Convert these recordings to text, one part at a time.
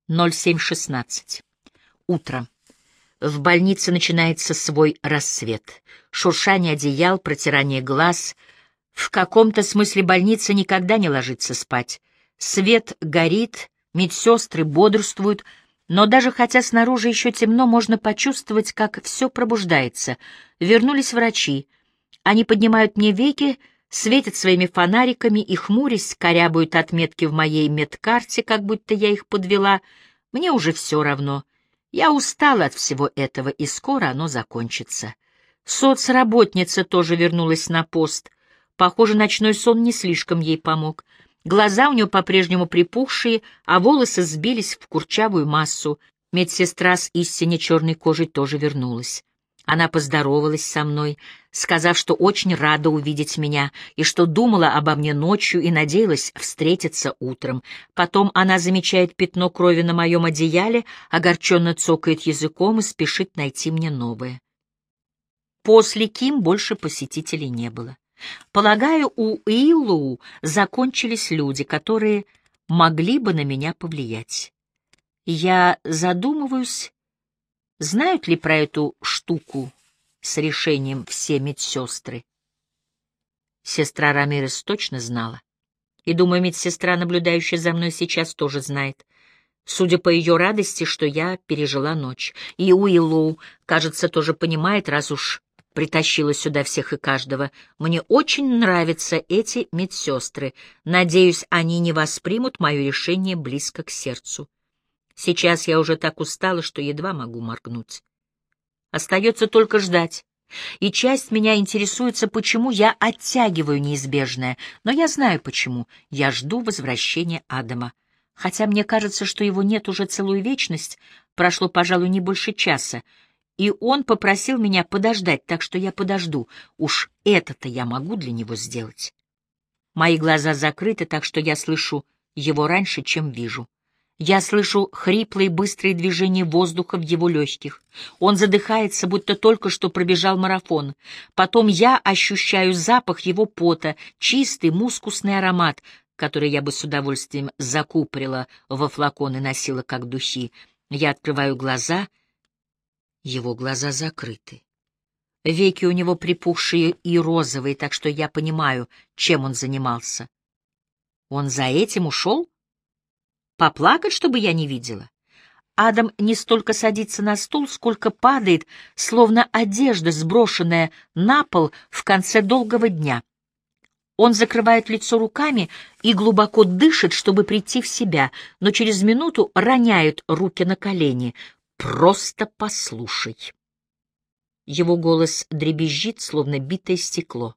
07:16. Утро. В больнице начинается свой рассвет. Шуршание одеял, протирание глаз. В каком-то смысле больница никогда не ложится спать. Свет горит, медсестры бодрствуют, но даже хотя снаружи еще темно, можно почувствовать, как все пробуждается. Вернулись врачи. Они поднимают мне веки, светят своими фонариками и, хмурясь, корябают отметки в моей медкарте, как будто я их подвела. Мне уже все равно. Я устала от всего этого, и скоро оно закончится. Соцработница тоже вернулась на пост. Похоже, ночной сон не слишком ей помог. Глаза у нее по-прежнему припухшие, а волосы сбились в курчавую массу. Медсестра с истинно черной кожей тоже вернулась. Она поздоровалась со мной, сказав, что очень рада увидеть меня и что думала обо мне ночью и надеялась встретиться утром. Потом она замечает пятно крови на моем одеяле, огорченно цокает языком и спешит найти мне новое. После Ким больше посетителей не было. Полагаю, у Уиллоу закончились люди, которые могли бы на меня повлиять. Я задумываюсь, знают ли про эту штуку с решением все медсестры. Сестра Рамирес точно знала. И, думаю, медсестра, наблюдающая за мной сейчас, тоже знает. Судя по ее радости, что я пережила ночь. И Уиллоу, кажется, тоже понимает, раз уж притащила сюда всех и каждого. Мне очень нравятся эти медсестры. Надеюсь, они не воспримут мое решение близко к сердцу. Сейчас я уже так устала, что едва могу моргнуть. Остается только ждать. И часть меня интересуется, почему я оттягиваю неизбежное. Но я знаю почему. Я жду возвращения Адама. Хотя мне кажется, что его нет уже целую вечность. Прошло, пожалуй, не больше часа. И он попросил меня подождать, так что я подожду. Уж это-то я могу для него сделать. Мои глаза закрыты, так что я слышу его раньше, чем вижу. Я слышу хриплые быстрые движения воздуха в его легких. Он задыхается, будто только что пробежал марафон. Потом я ощущаю запах его пота, чистый мускусный аромат, который я бы с удовольствием закупорила во флакон и носила как духи. Я открываю глаза, его глаза закрыты. Веки у него припухшие и розовые, так что я понимаю, чем он занимался. Он за этим ушел? Поплакать, чтобы я не видела? Адам не столько садится на стул, сколько падает, словно одежда, сброшенная на пол в конце долгого дня. Он закрывает лицо руками и глубоко дышит, чтобы прийти в себя, но через минуту роняет руки на колени. «Просто послушай». Его голос дребезжит, словно битое стекло.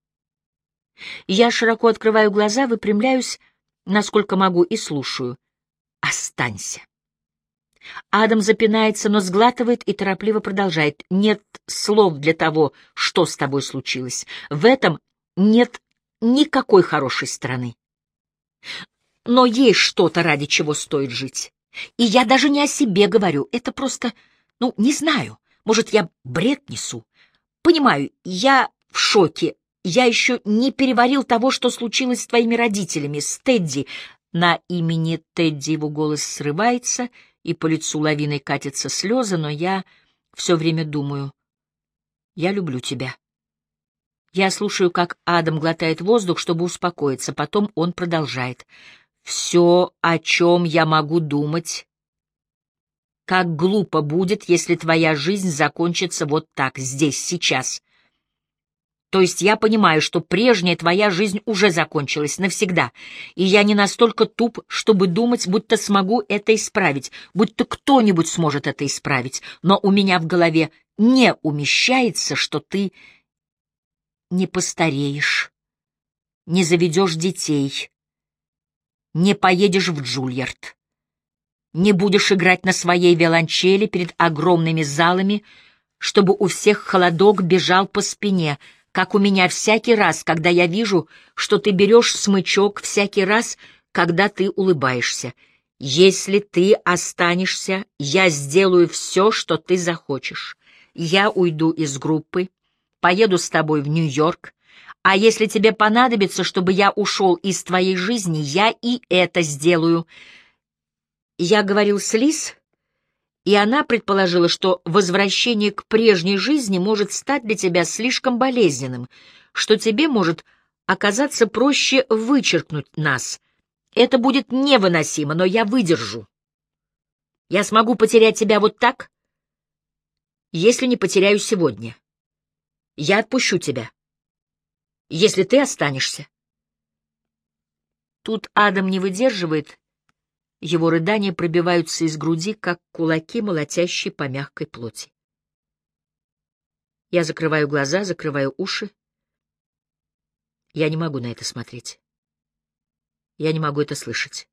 Я широко открываю глаза, выпрямляюсь, насколько могу, и слушаю. «Останься». Адам запинается, но сглатывает и торопливо продолжает. «Нет слов для того, что с тобой случилось. В этом нет никакой хорошей стороны. Но есть что-то, ради чего стоит жить. И я даже не о себе говорю. Это просто, не знаю. Может, я бред несу. Понимаю, я в шоке. Я еще не переварил того, что случилось с твоими родителями, с Тедди». На имени Тедди его голос срывается, и по лицу лавиной катятся слезы, но я все время думаю: я люблю тебя. Я слушаю, как Адам глотает воздух, чтобы успокоиться. Потом он продолжает. Все, о чем я могу думать, как глупо будет, если твоя жизнь закончится вот так, здесь, сейчас. То есть я понимаю, что прежняя твоя жизнь уже закончилась навсегда, и я не настолько туп, чтобы думать, будто смогу это исправить, будто кто-нибудь сможет это исправить, но у меня в голове не умещается, что ты не постареешь, не заведешь детей, не поедешь в Джульярд, не будешь играть на своей виолончели перед огромными залами, чтобы у всех холодок бежал по спине, как у меня всякий раз, когда я вижу, что ты берешь смычок, всякий раз, когда ты улыбаешься. Если ты останешься, я сделаю все, что ты захочешь. Я уйду из группы, поеду с тобой в Нью-Йорк, а если тебе понадобится, чтобы я ушел из твоей жизни, я и это сделаю. Я говорил с Лиз, и она предположила, что возвращение к прежней жизни может стать для тебя слишком болезненным, что тебе может оказаться проще вычеркнуть нас. Это будет невыносимо, но я выдержу. Я смогу потерять тебя вот так, если не потеряю сегодня. Я отпущу тебя, если ты останешься. Тут Адам не выдерживает, его рыдания пробиваются из груди, как кулаки, молотящие по мягкой плоти. Я закрываю глаза, закрываю уши. Я не могу на это смотреть. Я не могу это слышать.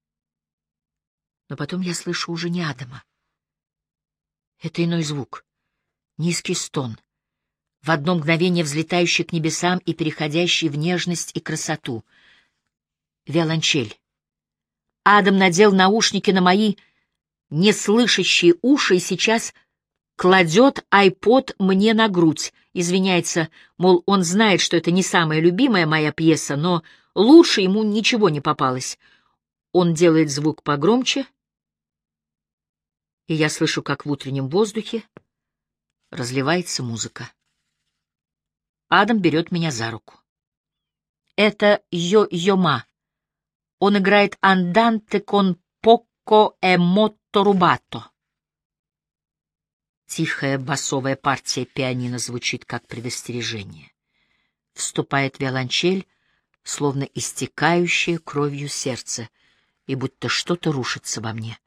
Но потом я слышу уже не Адама. Это иной звук, низкий стон, в одно мгновение взлетающий к небесам и переходящий в нежность и красоту. Виолончель. Адам надел наушники на мои неслышащие уши и сейчас кладет айпод мне на грудь. Извиняется, мол, он знает, что это не самая любимая моя пьеса, но лучше ему ничего не попалось. Он делает звук погромче, и я слышу, как в утреннем воздухе разливается музыка. Адам берет меня за руку. Это Йо-Йо-Ма. Он играет «Анданте кон поко e molto rubato». Тихая басовая партия пианино звучит как предостережение. Вступает виолончель, словно истекающее кровью сердце, и будто что-то рушится во мне.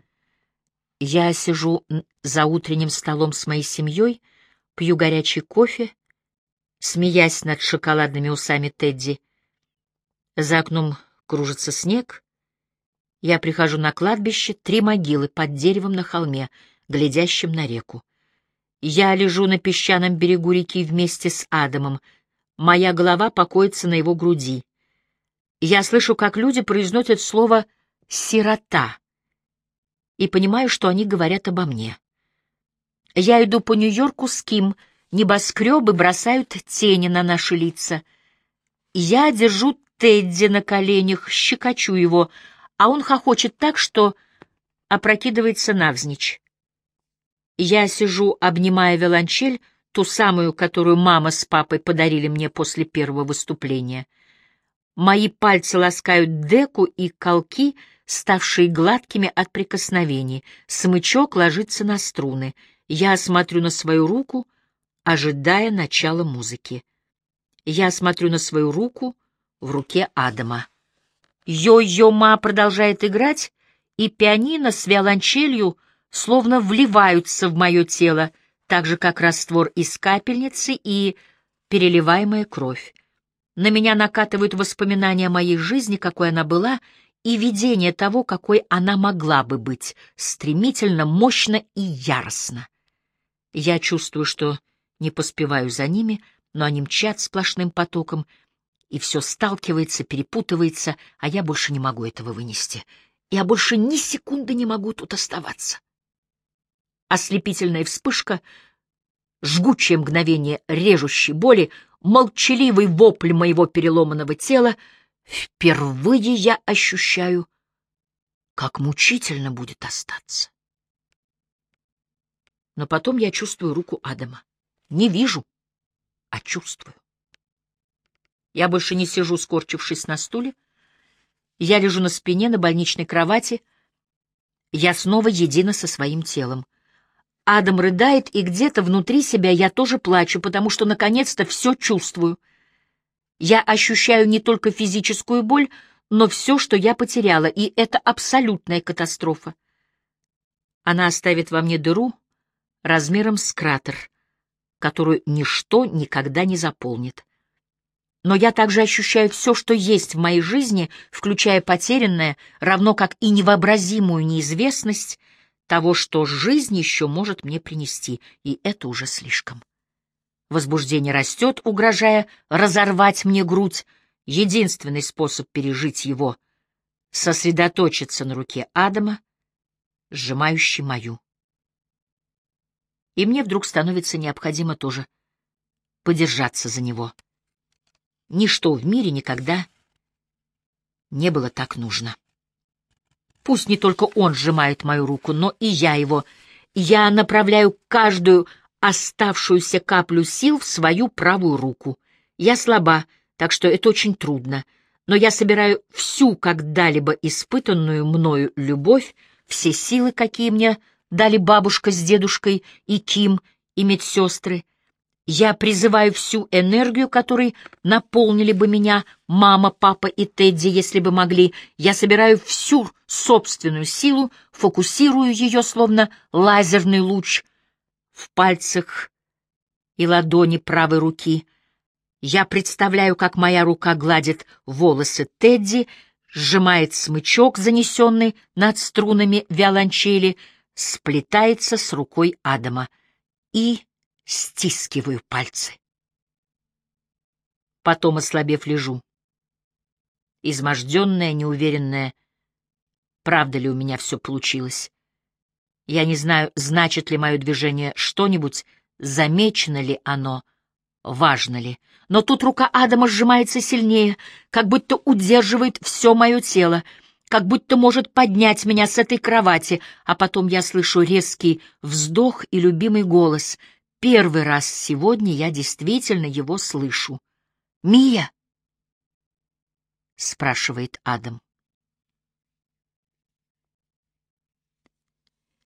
Я сижу за утренним столом с моей семьей, пью горячий кофе, смеясь над шоколадными усами Тедди. За окном кружится снег. Я прихожу на кладбище, 3 могилы под деревом на холме, глядящим на реку. Я лежу на песчаном берегу реки вместе с Адамом. Моя голова покоится на его груди. Я слышу, как люди произносят слово «сирота», и понимаю, что они говорят обо мне. Я иду по Нью-Йорку с Ким, небоскребы бросают тени на наши лица. Я держу Тедди на коленях, щекочу его, а он хохочет так, что опрокидывается навзничь. Я сижу, обнимая виолончель, ту самую, которую мама с папой подарили мне после первого выступления. Мои пальцы ласкают деку и колки, ставшие гладкими от прикосновений. Смычок ложится на струны. Я смотрю на свою руку, ожидая начала музыки. Я смотрю на свою руку в руке Адама. Йо-Йо-Ма продолжает играть, и пианино с виолончелью словно вливаются в мое тело, так же, как раствор из капельницы и переливаемая кровь. На меня накатывают воспоминания о моей жизни, какой она была, и видение того, какой она могла бы быть, стремительно, мощно и яростно. Я чувствую, что не поспеваю за ними, но они мчат сплошным потоком, и все сталкивается, перепутывается, а я больше не могу этого вынести. Я больше ни секунды не могу тут оставаться. Ослепительная вспышка, жгучее мгновение режущей боли, молчаливый вопль моего переломанного тела. Впервые я ощущаю, как мучительно будет остаться. Но потом я чувствую руку Адама. Не вижу, а чувствую. Я больше не сижу, скорчившись на стуле. Я лежу на спине на больничной кровати. Я снова едина со своим телом. Адам рыдает, и где-то внутри себя я тоже плачу, потому что наконец-то все чувствую. Я ощущаю не только физическую боль, но все, что я потеряла, и это абсолютная катастрофа. Она оставит во мне дыру размером с кратер, которую ничто никогда не заполнит. Но я также ощущаю все, что есть в моей жизни, включая потерянное, равно как и невообразимую неизвестность того, что жизнь еще может мне принести, и это уже слишком. Возбуждение растет, угрожая разорвать мне грудь. Единственный способ пережить его — сосредоточиться на руке Адама, сжимающей мою. И мне вдруг становится необходимо тоже подержаться за него. Ничто в мире никогда не было так нужно. Пусть не только он сжимает мою руку, но и я его. Я направляю каждую оставшуюся каплю сил в свою правую руку. Я слаба, так что это очень трудно, но я собираю всю когда-либо испытанную мною любовь, все силы, какие мне дали бабушка с дедушкой и Ким, и медсестры. Я призываю всю энергию, которой наполнили бы меня мама, папа и Тедди, если бы могли. Я собираю всю собственную силу, фокусирую ее, словно лазерный луч, в пальцах и ладони правой руки. Я представляю, как моя рука гладит волосы Тедди, сжимает смычок, занесенный над струнами виолончели, сплетается с рукой Адама. И стискиваю пальцы. Потом, ослабев, лежу. Изможденная, неуверенная, правда ли у меня все получилось. Я не знаю, значит ли мое движение что-нибудь, замечено ли оно, важно ли. Но тут рука Адама сжимается сильнее, как будто удерживает все мое тело, как будто может поднять меня с этой кровати, а потом я слышу резкий вздох и любимый голос. Первый раз сегодня я действительно его слышу. «Мия?» — спрашивает Адам.